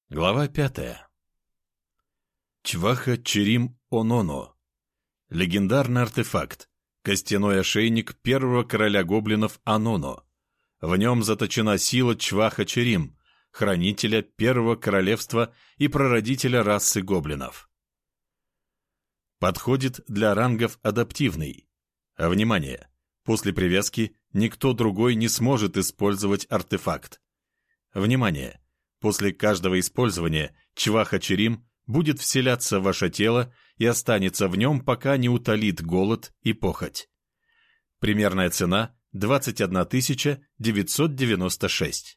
Глава 5. Чваха Черим Ононо. Легендарный артефакт. Костяной ошейник первого короля гоблинов Ононо. В нем заточена сила Чваха Черим, хранителя первого королевства и прародителя расы гоблинов. Подходит для рангов адаптивный. Внимание! После привязки никто другой не сможет использовать артефакт. Внимание! После каждого использования Чваха Черим будет вселяться в ваше тело и останется в нем, пока не утолит голод и похоть. Примерная цена – 21 996.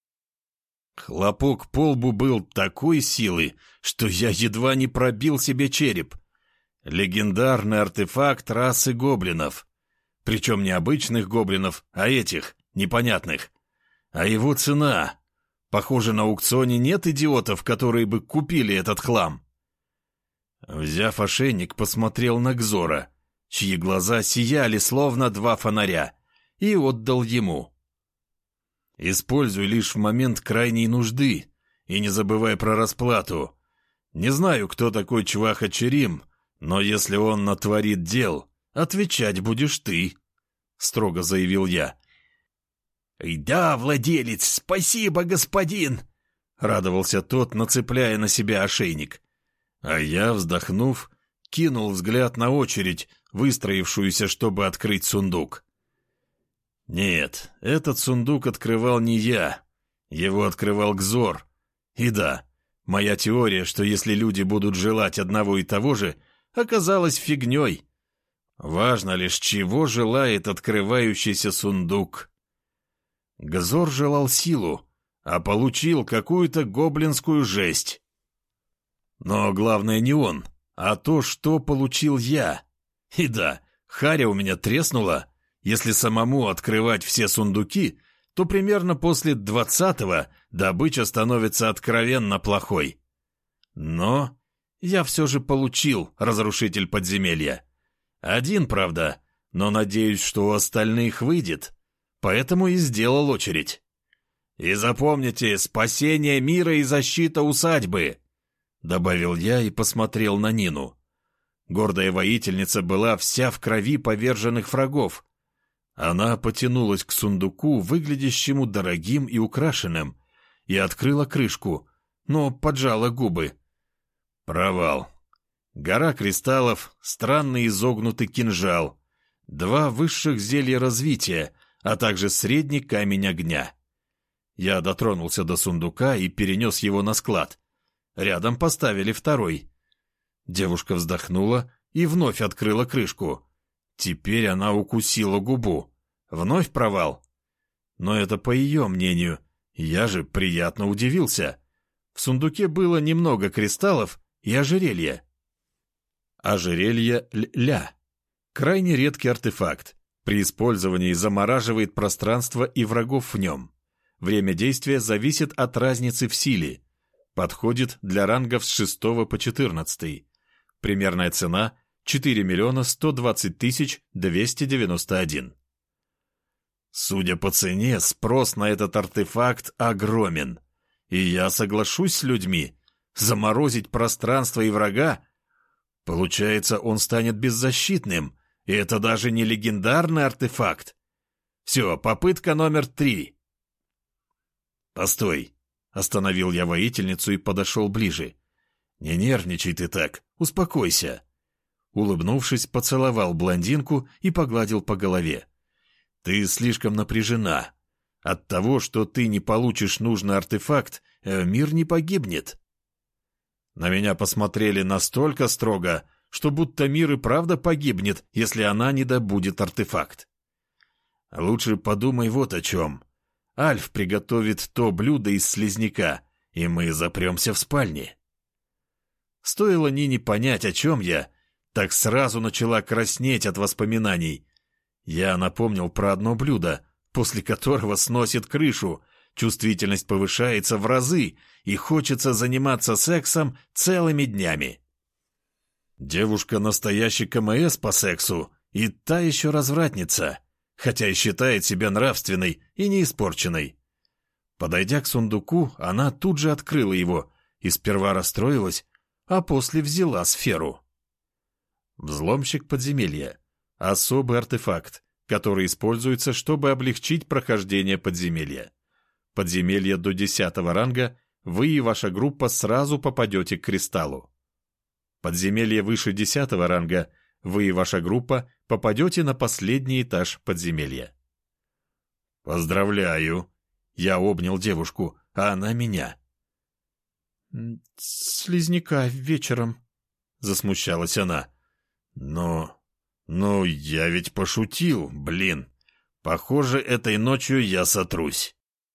Хлопок по лбу был такой силы, что я едва не пробил себе череп. Легендарный артефакт расы гоблинов. Причем не обычных гоблинов, а этих, непонятных. А его цена... Похоже, на аукционе нет идиотов, которые бы купили этот хлам. Взяв ошейник, посмотрел на Гзора, чьи глаза сияли, словно два фонаря, и отдал ему. Используй лишь в момент крайней нужды, и не забывай про расплату. Не знаю, кто такой Чваха Черим, но если он натворит дел, отвечать будешь ты, — строго заявил я. «Да, владелец, спасибо, господин!» — радовался тот, нацепляя на себя ошейник. А я, вздохнув, кинул взгляд на очередь, выстроившуюся, чтобы открыть сундук. Нет, этот сундук открывал не я. Его открывал Гзор. И да, моя теория, что если люди будут желать одного и того же, оказалась фигней. Важно лишь, чего желает открывающийся сундук. Гзор желал силу, а получил какую-то гоблинскую жесть. Но главное не он, а то, что получил я. И да, харя у меня треснула. Если самому открывать все сундуки, то примерно после 20-го добыча становится откровенно плохой. Но я все же получил разрушитель подземелья. Один, правда, но надеюсь, что у остальных выйдет. Поэтому и сделал очередь. «И запомните, спасение мира и защита усадьбы!» Добавил я и посмотрел на Нину. Гордая воительница была вся в крови поверженных врагов. Она потянулась к сундуку, выглядящему дорогим и украшенным, и открыла крышку, но поджала губы. Провал. Гора кристаллов, странный изогнутый кинжал, 2 высших зелья развития, а также средний камень огня. Я дотронулся до сундука и перенес его на склад. Рядом поставили второй. Девушка вздохнула и вновь открыла крышку. Теперь она укусила губу. Вновь провал. Но это по ее мнению. Я же приятно удивился. В сундуке было немного кристаллов и ожерелья. Ожерелье Ля. Крайне редкий артефакт. При использовании замораживает пространство и врагов в нем. Время действия зависит от разницы в силе. Подходит для рангов с 6 по 14. Примерная цена – 4 120 291. Судя по цене, спрос на этот артефакт огромен. И я соглашусь с людьми. Заморозить пространство и врага? Получается, он станет беззащитным. И это даже не легендарный артефакт. Все, попытка номер 3. Постой. Остановил я воительницу и подошел ближе. Не нервничай ты так, успокойся. Улыбнувшись, поцеловал блондинку и погладил по голове. Ты слишком напряжена. От того, что ты не получишь нужный артефакт, мир не погибнет. На меня посмотрели настолько строго, что будто мир и правда погибнет, если она не добудет артефакт. Лучше подумай вот о чем. Альф приготовит то блюдо из слизняка, и мы запремся в спальне. Стоило Нине понять, о чем я, так сразу начала краснеть от воспоминаний. Я напомнил про одно блюдо, после которого сносит крышу, чувствительность повышается в разы, и хочется заниматься сексом целыми днями. Девушка настоящий КМС по сексу, и та еще развратница, хотя и считает себя нравственной и неиспорченной. Подойдя к сундуку, она тут же открыла его и сперва расстроилась, а после взяла сферу. Взломщик подземелья. Особый артефакт, который используется, чтобы облегчить прохождение подземелья. Подземелье до 10-го ранга, вы и ваша группа сразу попадете к кристаллу. Подземелье выше 10-го ранга, вы и ваша группа попадете на последний этаж подземелья. «Поздравляю!» Я обнял девушку, а она меня. «Слизняка вечером», — засмущалась она. «Ну, я ведь пошутил, блин. Похоже, этой ночью я сотрусь».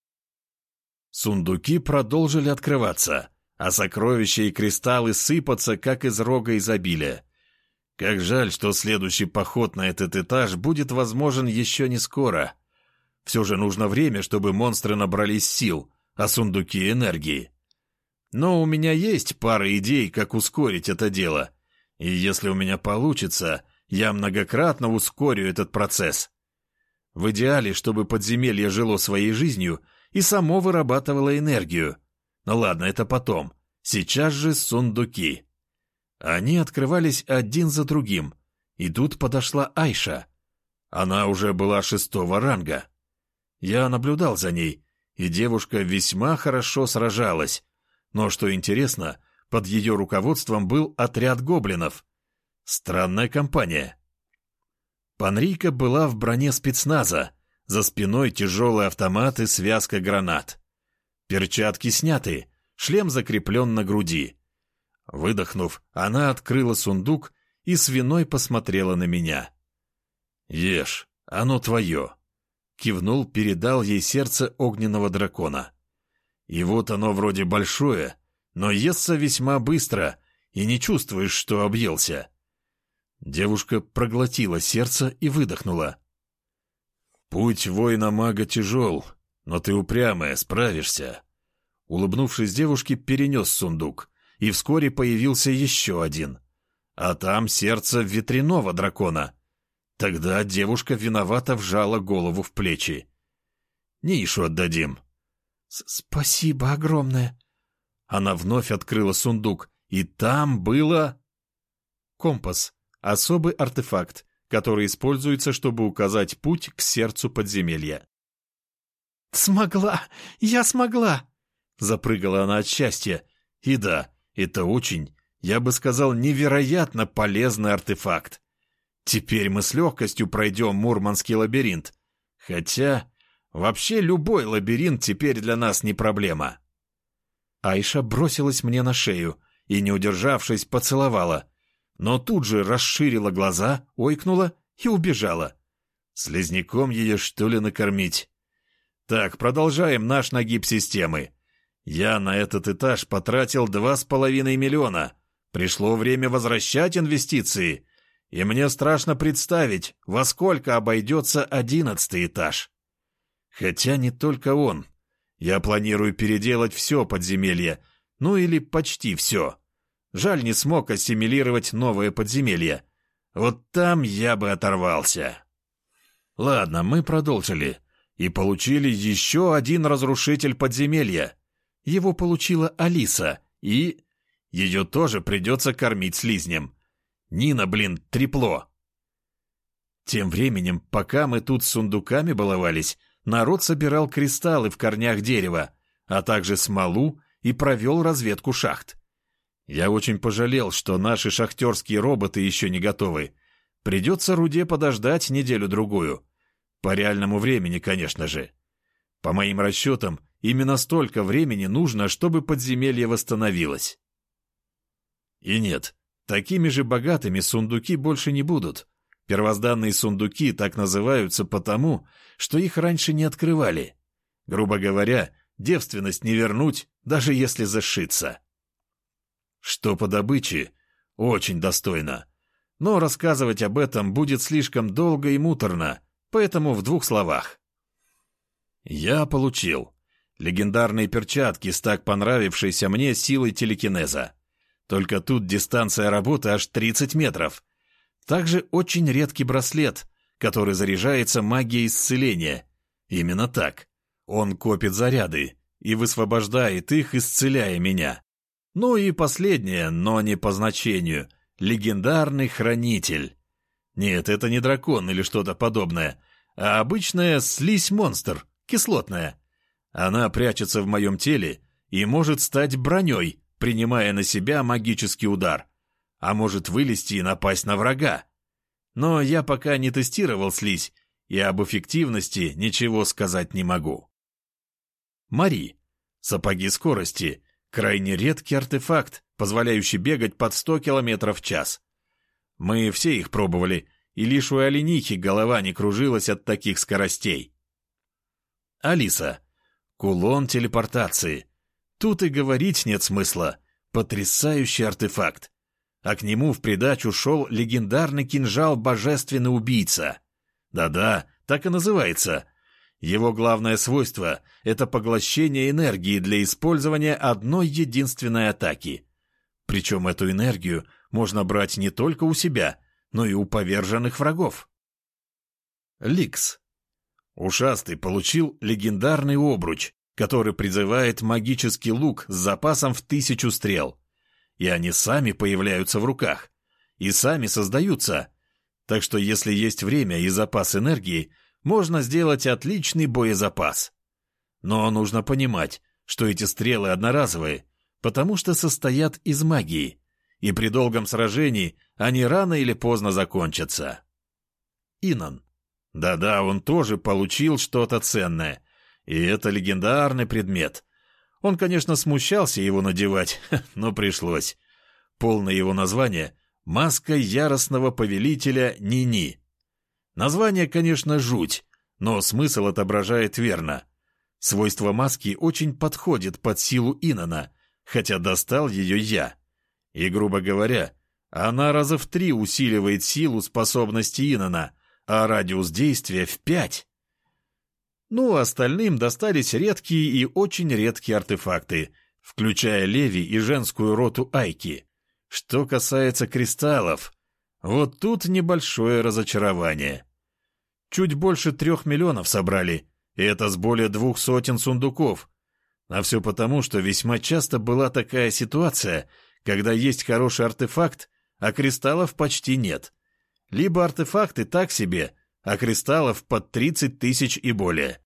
Сундуки продолжили открываться, а сокровища и кристаллы сыпаться, как из рога изобилия. Как жаль, что следующий поход на этот этаж будет возможен еще не скоро. Все же нужно время, чтобы монстры набрались сил, а сундуки — энергии. Но у меня есть пара идей, как ускорить это дело. И если у меня получится, я многократно ускорю этот процесс. В идеале, чтобы подземелье жило своей жизнью и само вырабатывало энергию. Ну ладно, это потом. Сейчас же сундуки. Они открывались один за другим, и тут подошла Айша. Она уже была 6-го ранга. Я наблюдал за ней, и девушка весьма хорошо сражалась. Но, что интересно, под ее руководством был отряд гоблинов. Странная компания. Панрика была в броне спецназа, за спиной тяжелый автомат и связка гранат. Перчатки сняты, шлем закреплен на груди. Выдохнув, она открыла сундук и с виной посмотрела на меня. «Ешь, оно твое», — кивнул, передал ей сердце огненного дракона. И вот оно вроде большое, но естся весьма быстро, и не чувствуешь, что объелся. Девушка проглотила сердце и выдохнула. «Путь воина-мага тяжел, но ты упрямая, справишься». Улыбнувшись девушке, перенес сундук, и вскоре появился еще один. А там сердце ветряного дракона. Тогда девушка виновато вжала голову в плечи. «Нишу отдадим». «Спасибо огромное». Она вновь открыла сундук, и там было... Компас. Особый артефакт, который используется, чтобы указать путь к сердцу подземелья. «Смогла! Я смогла!» Запрыгала она от счастья. И да, это очень, я бы сказал, невероятно полезный артефакт. Теперь мы с легкостью пройдем Мурманский лабиринт. Хотя, вообще любой лабиринт теперь для нас не проблема. Айша бросилась мне на шею и, не удержавшись, поцеловала. Но тут же расширила глаза, ойкнула и убежала. Слизняком ее, что ли, накормить? Так, продолжаем наш нагиб системы. Я на этот этаж потратил 2,5 миллиона. Пришло время возвращать инвестиции. И мне страшно представить, во сколько обойдется 11-й этаж. Хотя не только он. Я планирую переделать все подземелье, ну или почти все. Жаль, не смог ассимилировать новое подземелье. Вот там я бы оторвался. Ладно, мы продолжили. И получили еще один разрушитель подземелья. Его получила Алиса, и... Ее тоже придется кормить слизнем. Нина, блин, трепло. Тем временем, пока мы тут с сундуками баловались, народ собирал кристаллы в корнях дерева, а также смолу и провел разведку шахт. Я очень пожалел, что наши шахтерские роботы еще не готовы. Придется руде подождать неделю-другую. По реальному времени, конечно же. По моим расчетам, именно столько времени нужно, чтобы подземелье восстановилось. И нет, такими же богатыми сундуки больше не будут. Первозданные сундуки так называются потому, что их раньше не открывали. Грубо говоря, девственность не вернуть, даже если зашиться. Что по добыче? Очень достойно. Но рассказывать об этом будет слишком долго и муторно, поэтому в 2 словах. Я получил легендарные перчатки с так понравившейся мне силой телекинеза. Только тут дистанция работы аж 30 метров. Также очень редкий браслет, который заряжается магией исцеления. Именно так. Он копит заряды и высвобождает их, исцеляя меня. Ну и последнее, но не по значению. Легендарный хранитель. Нет, это не дракон или что-то подобное, а обычная слизь-монстр, кислотная. Она прячется в моем теле и может стать броней, принимая на себя магический удар. А может вылезти и напасть на врага. Но я пока не тестировал слизь, и об эффективности ничего сказать не могу. Мари. Сапоги скорости. Крайне редкий артефакт, позволяющий бегать под 100 км в час. Мы все их пробовали, и лишь у оленихи голова не кружилась от таких скоростей. Алиса. Кулон телепортации. Тут и говорить нет смысла. Потрясающий артефакт. А к нему в придачу шел легендарный кинжал «Божественный убийца». Да-да, так и называется. Его главное свойство – это поглощение энергии для использования одной единственной атаки. Причем эту энергию можно брать не только у себя, но и у поверженных врагов. Ликс. Ушастый получил легендарный обруч, который призывает магический лук с запасом в 1000 стрел. И они сами появляются в руках, и сами создаются. Так что если есть время и запас энергии, можно сделать отличный боезапас. Но нужно понимать, что эти стрелы одноразовые, потому что состоят из магии, и при долгом сражении они рано или поздно закончатся. Инан. Да-да, он тоже получил что-то ценное, и это легендарный предмет. Он, конечно, смущался его надевать, но пришлось. Полное его название — «Маска яростного повелителя Нини». Название, конечно, жуть, но смысл отображает верно. Свойство маски очень подходит под силу Инана, хотя достал ее я. И, грубо говоря, она раза в 3 усиливает силу способности Инана, а радиус действия в 5. Ну, остальным достались редкие и очень редкие артефакты, включая Леви и женскую роту Айки. Что касается кристаллов, вот тут небольшое разочарование. Чуть больше 3 миллионов собрали, и это с более 200 сундуков. А все потому, что весьма часто была такая ситуация, когда есть хороший артефакт, а кристаллов почти нет. Либо артефакты так себе, а кристаллов под 30 тысяч и более.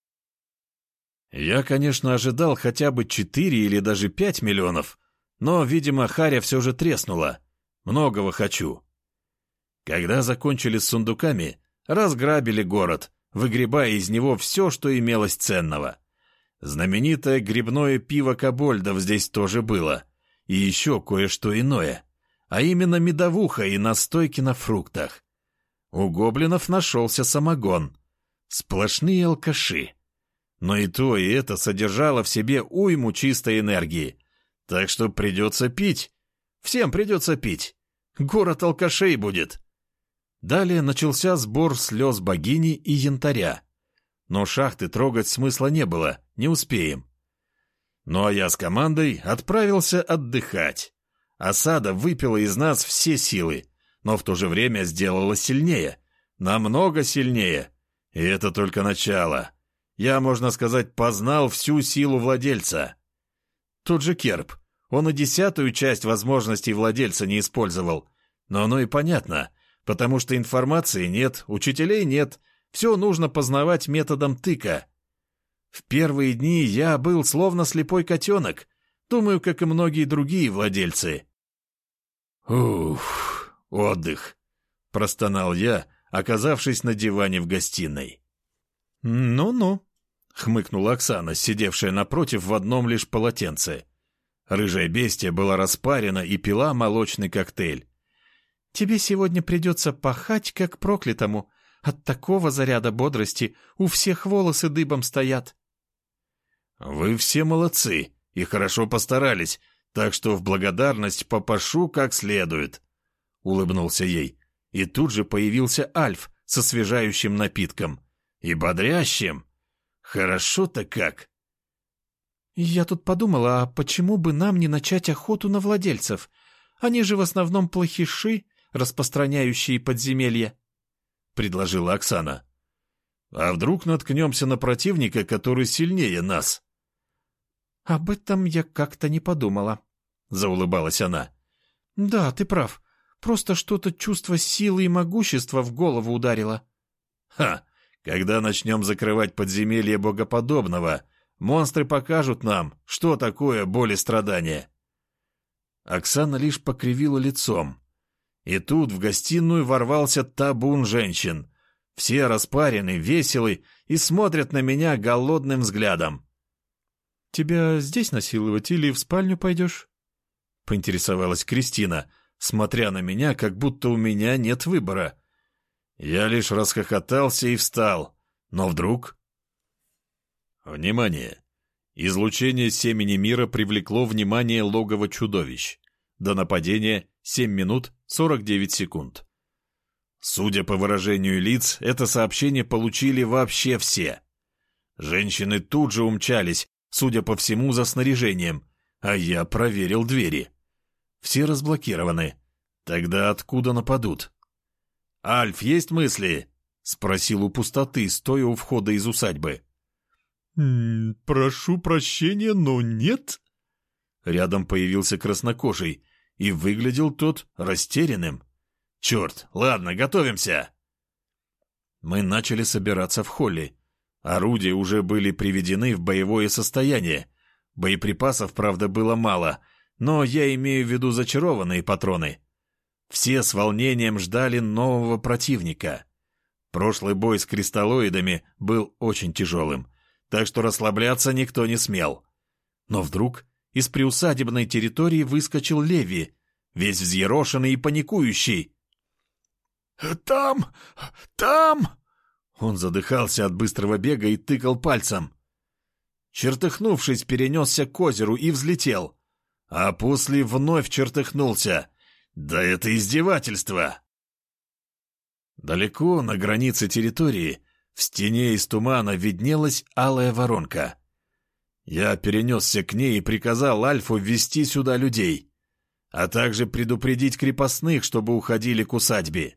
Я, конечно, ожидал хотя бы 4 или даже 5 миллионов, но, видимо, харя все же треснула. Многого хочу. Когда закончили с сундуками, разграбили город, выгребая из него все, что имелось ценного. Знаменитое грибное пиво кобольдов здесь тоже было. И еще кое-что иное, а именно медовуха и настойки на фруктах. У гоблинов нашелся самогон. Сплошные алкаши. Но и то, и это содержало в себе уйму чистой энергии. Так что придется пить. Всем придется пить. Город алкашей будет. Далее начался сбор слез богини и янтаря. Но шахты трогать смысла не было, не успеем. Ну а я с командой отправился отдыхать. Осада выпила из нас все силы, но в то же время сделала сильнее. Намного сильнее. И это только начало. Я, можно сказать, познал всю силу владельца. Тот же Керб. Он и 10-ю часть возможностей владельца не использовал. Но оно и понятно, потому что информации нет, учителей нет, все нужно познавать методом тыка. В первые дни я был словно слепой котенок, как и многие другие владельцы. «Уф, отдых», — простонал я, оказавшись на диване в гостиной. «Ну-ну», — хмыкнула Оксана, сидевшая напротив в одном лишь полотенце. Рыжая бестия была распарена и пила молочный коктейль. «Тебе сегодня придется пахать, как проклятому. От такого заряда бодрости у всех волосы дыбом стоят». «Вы все молодцы и хорошо постарались, так что в благодарность попашу как следует», — улыбнулся ей. И тут же появился Альф с освежающим напитком. И бодрящим. Хорошо-то как. «Я тут подумала, а почему бы нам не начать охоту на владельцев? Они же в основном плохиши, распространяющие подземелья», — предложила Оксана. «А вдруг наткнемся на противника, который сильнее нас?» «Об этом я как-то не подумала. — заулыбалась она. «Да, ты прав. Просто что-то чувство силы и могущества в голову ударило». «Ха! Когда начнем закрывать подземелье богоподобного, монстры покажут нам, что такое боль и страдания». Оксана лишь покривила лицом. И тут в гостиную ворвался табун женщин. Все распарены, веселы и смотрят на меня голодным взглядом. «Тебя здесь насиловать или в спальню пойдешь?» — поинтересовалась Кристина, смотря на меня, как будто у меня нет выбора. Я лишь расхохотался и встал, но вдруг... Внимание! Излучение семени мира привлекло внимание логова чудовищ. До нападения 7 минут 49 секунд. Судя по выражению лиц, это сообщение получили вообще все. Женщины тут же умчались, судя по всему, за снаряжением, а я проверил двери. Все разблокированы. Тогда откуда нападут? «Альф, есть мысли?» — спросил у пустоты, стоя у входа из усадьбы. «Прошу прощения, но нет». Рядом появился краснокожий, и выглядел тот растерянным. «Черт, ладно, готовимся!» Мы начали собираться в холле. Орудия уже были приведены в боевое состояние. Боеприпасов, правда, было мало, но я имею в виду зачарованные патроны. Все с волнением ждали нового противника. Прошлый бой с кристаллоидами был очень тяжелым, так что расслабляться никто не смел. Но вдруг из приусадебной территории выскочил Леви, весь взъерошенный и паникующий. «Там! Там!» Он задыхался от быстрого бега и тыкал пальцем. Чертыхнувшись, перенесся к озеру и взлетел. А после вновь чертыхнулся. Да это издевательство! Далеко на границе территории в стене из тумана виднелась алая воронка. Я перенесся к ней и приказал Альфу ввести сюда людей, а также предупредить крепостных, чтобы уходили к усадьбе.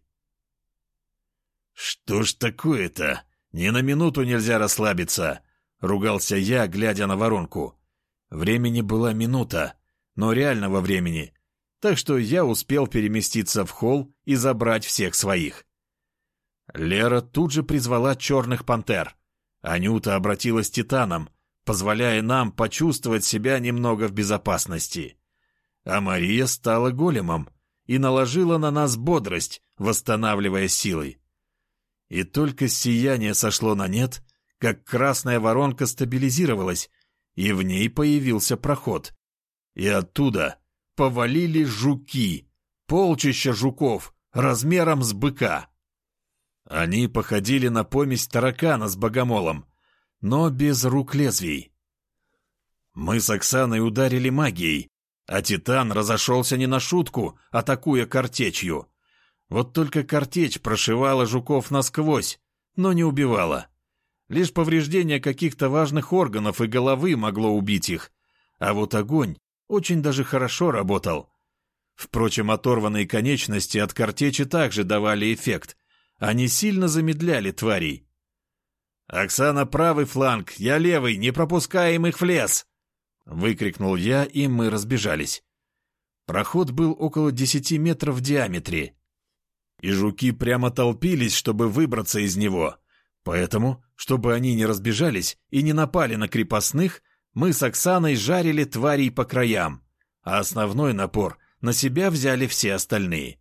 «Что ж такое-то? Ни на минуту нельзя расслабиться!» — ругался я, глядя на воронку. Времени была минута, но реального времени, так что я успел переместиться в холл и забрать всех своих. Лера тут же призвала черных пантер. Анюта обратилась титаном, позволяя нам почувствовать себя немного в безопасности. А Мария стала големом и наложила на нас бодрость, восстанавливая силы. И только сияние сошло на нет, как красная воронка стабилизировалась, и в ней появился проход. И оттуда повалили жуки, полчища жуков, размером с быка. Они походили на помесь таракана с богомолом, но без рук лезвий. Мы с Оксаной ударили магией, а Титан разошелся не на шутку, атакуя картечью. Вот только картечь прошивала жуков насквозь, но не убивала. Лишь повреждение каких-то важных органов и головы могло убить их, а вот огонь очень даже хорошо работал. Впрочем, оторванные конечности от картечи также давали эффект. Они сильно замедляли тварей. «Оксана, правый фланг, я левый, не пропускаем их в лес!» — выкрикнул я, и мы разбежались. Проход был около 10 метров в диаметре, и жуки прямо толпились, чтобы выбраться из него. Поэтому, чтобы они не разбежались и не напали на крепостных, мы с Оксаной жарили тварей по краям, а основной напор на себя взяли все остальные.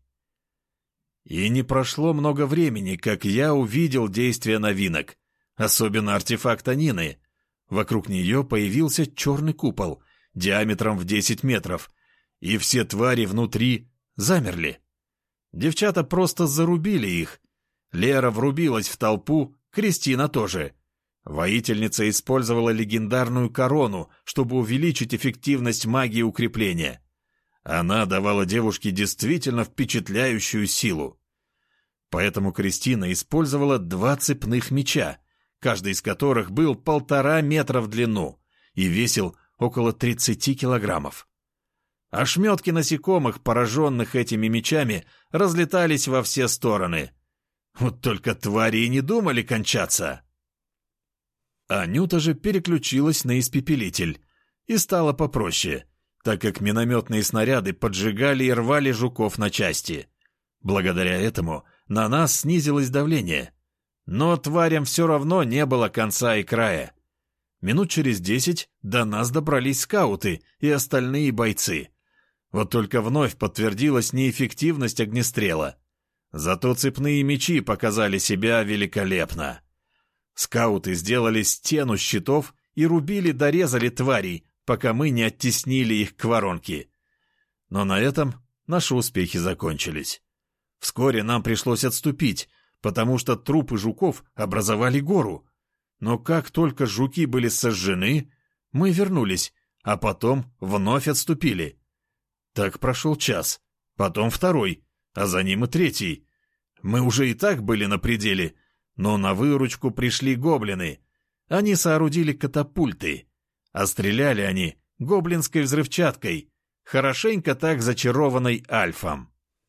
И не прошло много времени, как я увидел действие новинок, особенно артефакта Нины. Вокруг нее появился черный купол, диаметром в 10 метров, и все твари внутри замерли. Девчата просто зарубили их. Лера врубилась в толпу, Кристина тоже. Воительница использовала легендарную корону, чтобы увеличить эффективность магии укрепления. Она давала девушке действительно впечатляющую силу. Поэтому Кристина использовала 2 цепных меча, каждый из которых был 1,5 метра в длину и весил около 30 килограммов. Ошметки насекомых, пораженных этими мечами, разлетались во все стороны. Вот только твари и не думали кончаться. Анюта же переключилась на испепелитель и стало попроще. так как минометные снаряды поджигали и рвали жуков на части. Благодаря этому на нас снизилось давление. Но тварям все равно не было конца и края. Минут через 10 до нас добрались скауты и остальные бойцы. Вот только вновь подтвердилась неэффективность огнестрела. Зато цепные мечи показали себя великолепно. Скауты сделали стену щитов и рубили-дорезали тварей, пока мы не оттеснили их к воронке. Но на этом наши успехи закончились. Вскоре нам пришлось отступить, потому что трупы жуков образовали гору. Но как только жуки были сожжены, мы вернулись, а потом вновь отступили. Так прошел час, потом второй, а за ним и третий. Мы уже и так были на пределе, но на выручку пришли гоблины. Они соорудили катапульты, а стреляли они гоблинской взрывчаткой, хорошенько так зачарованной Альфом.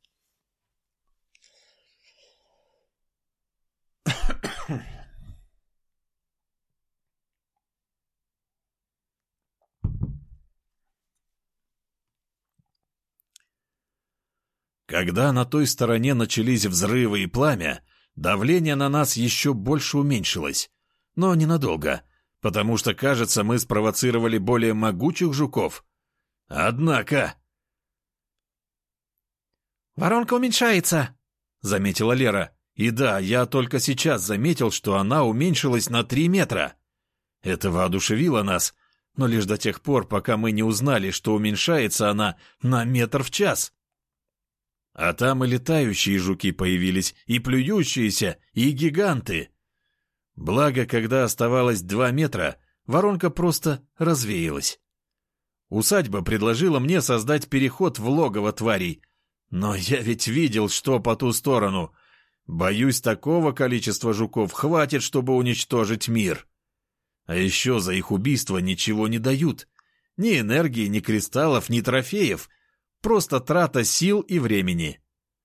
Когда на той стороне начались взрывы и пламя, давление на нас еще больше уменьшилось. Но ненадолго, потому что, кажется, мы спровоцировали более могучих жуков. Однако... «Воронка уменьшается», — заметила Лера. И да, я только сейчас заметил, что она уменьшилась на 3 метра. Это воодушевило нас, но лишь до тех пор, пока мы не узнали, что уменьшается она на метр в час. А там и летающие жуки появились, и плюющиеся, и гиганты. Благо, когда оставалось 2 метра, воронка просто развеялась. Усадьба предложила мне создать переход в логово тварей, но я ведь видел, что по ту сторону. Боюсь, такого количества жуков хватит, чтобы уничтожить мир. А еще за их убийство ничего не дают. Ни энергии, ни кристаллов, ни трофеев. Просто трата сил и времени.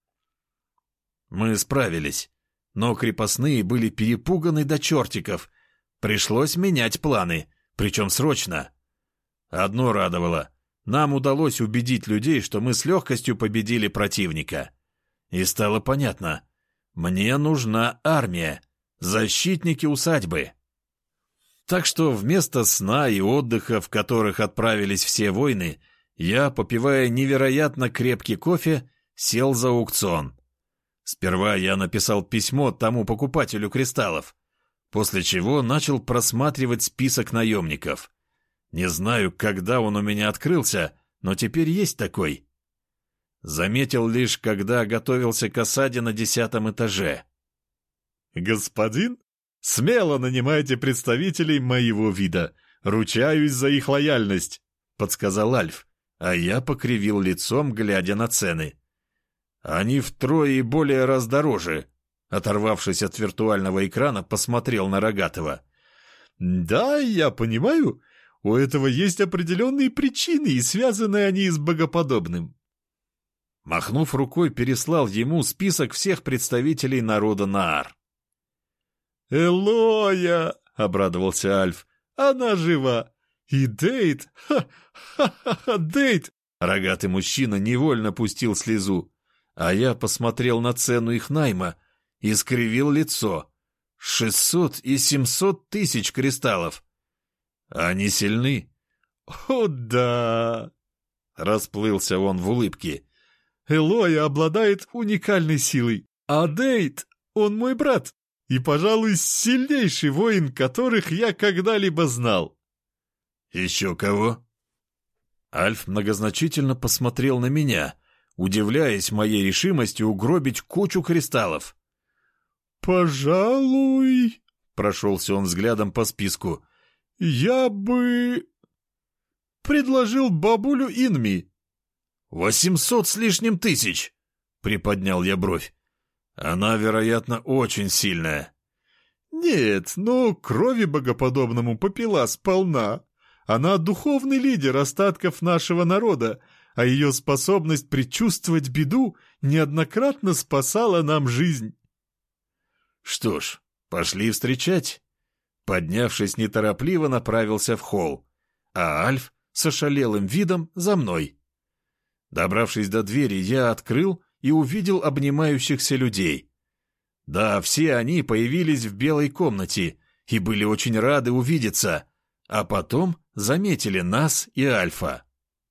Мы справились, но крепостные были перепуганы до чертиков. Пришлось менять планы, причем срочно. Одно радовало. Нам удалось убедить людей, что мы с легкостью победили противника. И стало понятно. Мне нужна армия, защитники усадьбы. Так что вместо сна и отдыха, в которых отправились все воины, я, попивая невероятно крепкий кофе, сел за аукцион. Сперва я написал письмо тому покупателю кристаллов, после чего начал просматривать список наемников. Не знаю, когда он у меня открылся, но теперь есть такой. Заметил лишь, когда готовился к осаде на 10-м этаже. «Господин, смело нанимайте представителей моего вида. Ручаюсь за их лояльность», — подсказал Альф, а я покривил лицом, глядя на цены. «Они втрое и более раз дороже», — оторвавшись от виртуального экрана, посмотрел на Рогатого. «Да, я понимаю. У этого есть определенные причины, и связаны они с богоподобным». Махнув рукой, переслал ему список всех представителей народа Наар. «Элоя!» — обрадовался Альф. «Она жива! И Дейт! Ха-ха-ха! Дейт!» Рогатый мужчина невольно пустил слезу, а я посмотрел на цену их найма и скривил лицо. 600 и 700 тысяч кристаллов. Они сильны? «О, да!» — расплылся он в улыбке. «Элоя обладает уникальной силой, а Дейт, он мой брат, и, пожалуй, сильнейший воин, которых я когда-либо знал». «Еще кого?» Альф многозначительно посмотрел на меня, удивляясь моей решимости угробить кучу кристаллов. «Пожалуй...» — прошелся он взглядом по списку. «Я бы... предложил бабулю Инми». 800 с лишним тысяч!» — приподнял я бровь. «Она, вероятно, очень сильная». «Нет, но крови богоподобному попила сполна. Она духовный лидер остатков нашего народа, а ее способность предчувствовать беду неоднократно спасала нам жизнь». «Что ж, пошли встречать». Поднявшись неторопливо, направился в холл, а Альф с ошалелым видом за мной. Добравшись до двери, я открыл и увидел обнимающихся людей. Да, все они появились в белой комнате и были очень рады увидеться, а потом заметили нас и Альфа.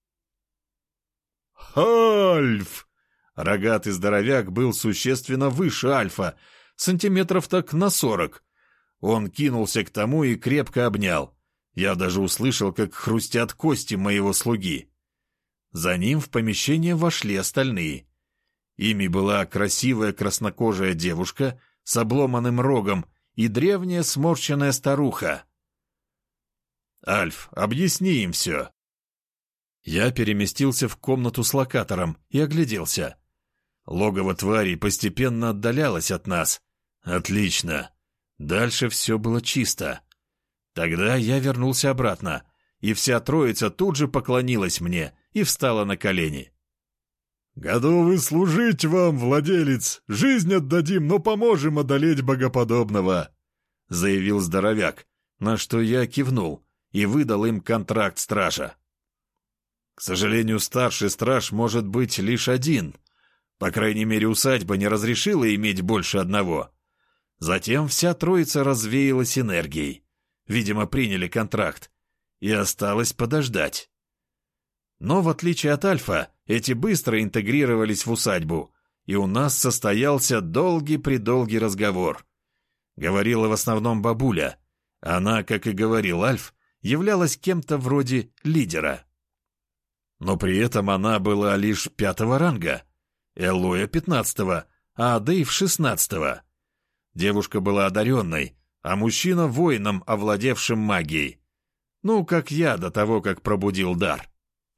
«Альф!» Рогатый здоровяк был существенно выше Альфа, сантиметров так на 40. Он кинулся к тому и крепко обнял. Я даже услышал, как хрустят кости моего слуги. За ним в помещение вошли остальные. Ими была красивая краснокожая девушка с обломанным рогом и древняя сморщенная старуха. «Альф, объясни им все». Я переместился в комнату с локатором и огляделся. Логово тварей постепенно отдалялось от нас. Отлично. Дальше все было чисто. Тогда я вернулся обратно, и вся троица тут же поклонилась мне и встала на колени. «Готовы служить вам, владелец! Жизнь отдадим, но поможем одолеть богоподобного!» — заявил здоровяк, на что я кивнул и выдал им контракт стража. К сожалению, старший страж может быть лишь один. По крайней мере, усадьба не разрешила иметь больше одного. Затем вся троица развеялась энергией. Видимо, приняли контракт. И осталось подождать. Но, в отличие от Альфа, эти быстро интегрировались в усадьбу, и у нас состоялся долгий-предолгий разговор. Говорила в основном бабуля. Она, как и говорил Альф, являлась кем-то вроде лидера. Но при этом она была лишь 5-го ранга, Элоя 15-го, а Дэйв 16-го. Девушка была одаренной, а мужчина — воином, овладевшим магией. Ну, как я до того, как пробудил дар.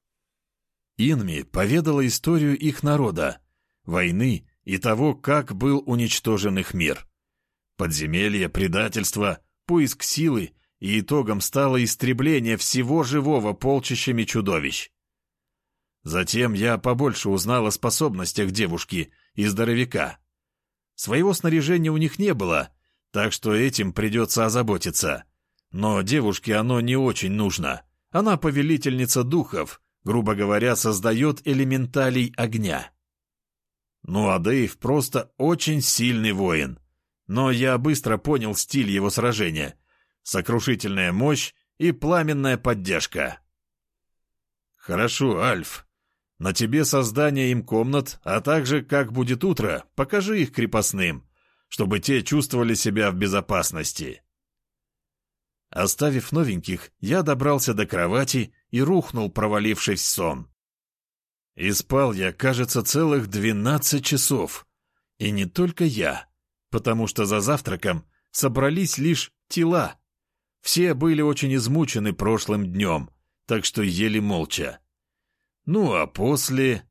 Инми поведала историю их народа, войны и того, как был уничтожен их мир. Подземелье, предательство, поиск силы, и итогом стало истребление всего живого полчищами чудовищ. Затем я побольше узнал о способностях девушки и здоровяка. Своего снаряжения у них не было, так что этим придется озаботиться. Но девушке оно не очень нужно. Она повелительница духов, грубо говоря, создает элементалей огня. Ну а Дэйв просто очень сильный воин. Но я быстро понял стиль его сражения. Сокрушительная мощь и пламенная поддержка. Хорошо, Альф. На тебе создание им комнат, а также, как будет утро, покажи их крепостным, чтобы те чувствовали себя в безопасности. Оставив новеньких, я добрался до кровати и рухнул, провалившись в сон. И спал я, кажется, целых 12 часов. И не только я, потому что за завтраком собрались лишь тела. Все были очень измучены прошлым днем, так что ели молча. Ну, а после...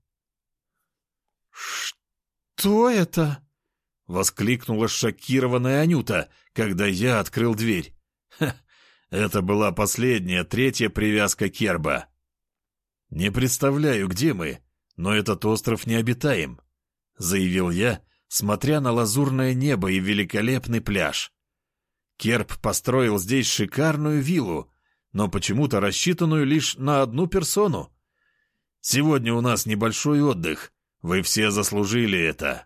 «Что это?» — воскликнула шокированная Анюта, когда я открыл дверь. Ха, это была последняя, 3-я привязка Керба. «Не представляю, где мы, но этот остров необитаем», — заявил я, смотря на лазурное небо и великолепный пляж. Керб построил здесь шикарную виллу, но почему-то рассчитанную лишь на 1 персону. Сегодня у нас небольшой отдых. Вы все заслужили это.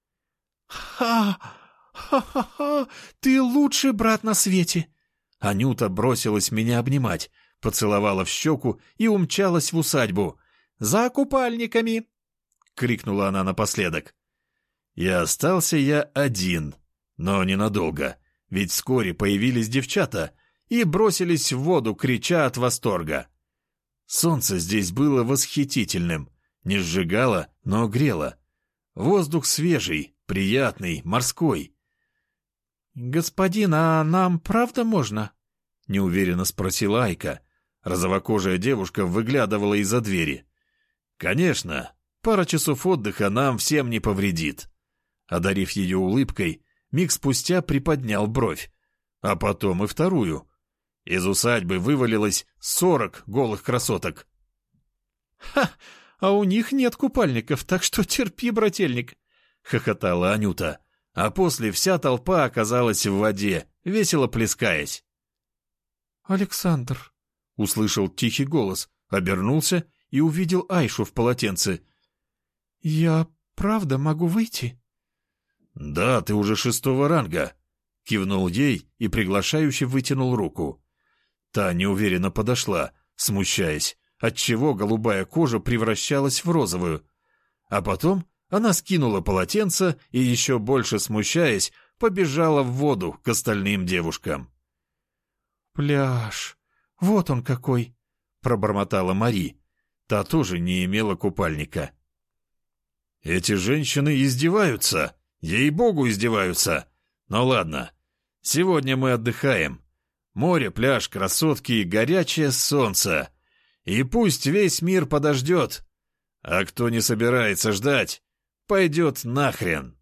Ха-ха-ха, ты лучший брат на свете. Анюта бросилась меня обнимать, поцеловала в щеку и умчалась в усадьбу. «За купальниками!» — крикнула она напоследок. И остался я один, но ненадолго, ведь вскоре появились девчата и бросились в воду, крича от восторга. Солнце здесь было восхитительным, не сжигало, но грело. Воздух свежий, приятный, морской. «Господин, а нам правда можно?» — неуверенно спросила Айка. Розовокожая девушка выглядывала из-за двери. «Конечно, пара часов отдыха нам всем не повредит». Одарив ее улыбкой, миг спустя приподнял бровь, а потом и вторую. Из усадьбы вывалилось 40 голых красоток. «Ха! А у них нет купальников, так что терпи, брательник!» — хохотала Анюта, а после вся толпа оказалась в воде, весело плескаясь. «Александр!» — услышал тихий голос, обернулся и увидел Айшу в полотенце. «Я правда могу выйти?» «Да, ты уже 6-го ранга», — кивнул ей и приглашающе вытянул руку. Та неуверенно подошла, смущаясь, отчего голубая кожа превращалась в розовую. А потом она скинула полотенце и, еще больше смущаясь, побежала в воду к остальным девушкам. «Пляж, вот он какой!» — пробормотала Мари. Та тоже не имела купальника. «Эти женщины издеваются, ей-богу издеваются. Ну ладно, сегодня мы отдыхаем. Море, пляж, красотки и горячее солнце. И пусть весь мир подождет. А кто не собирается ждать, пойдет нахрен».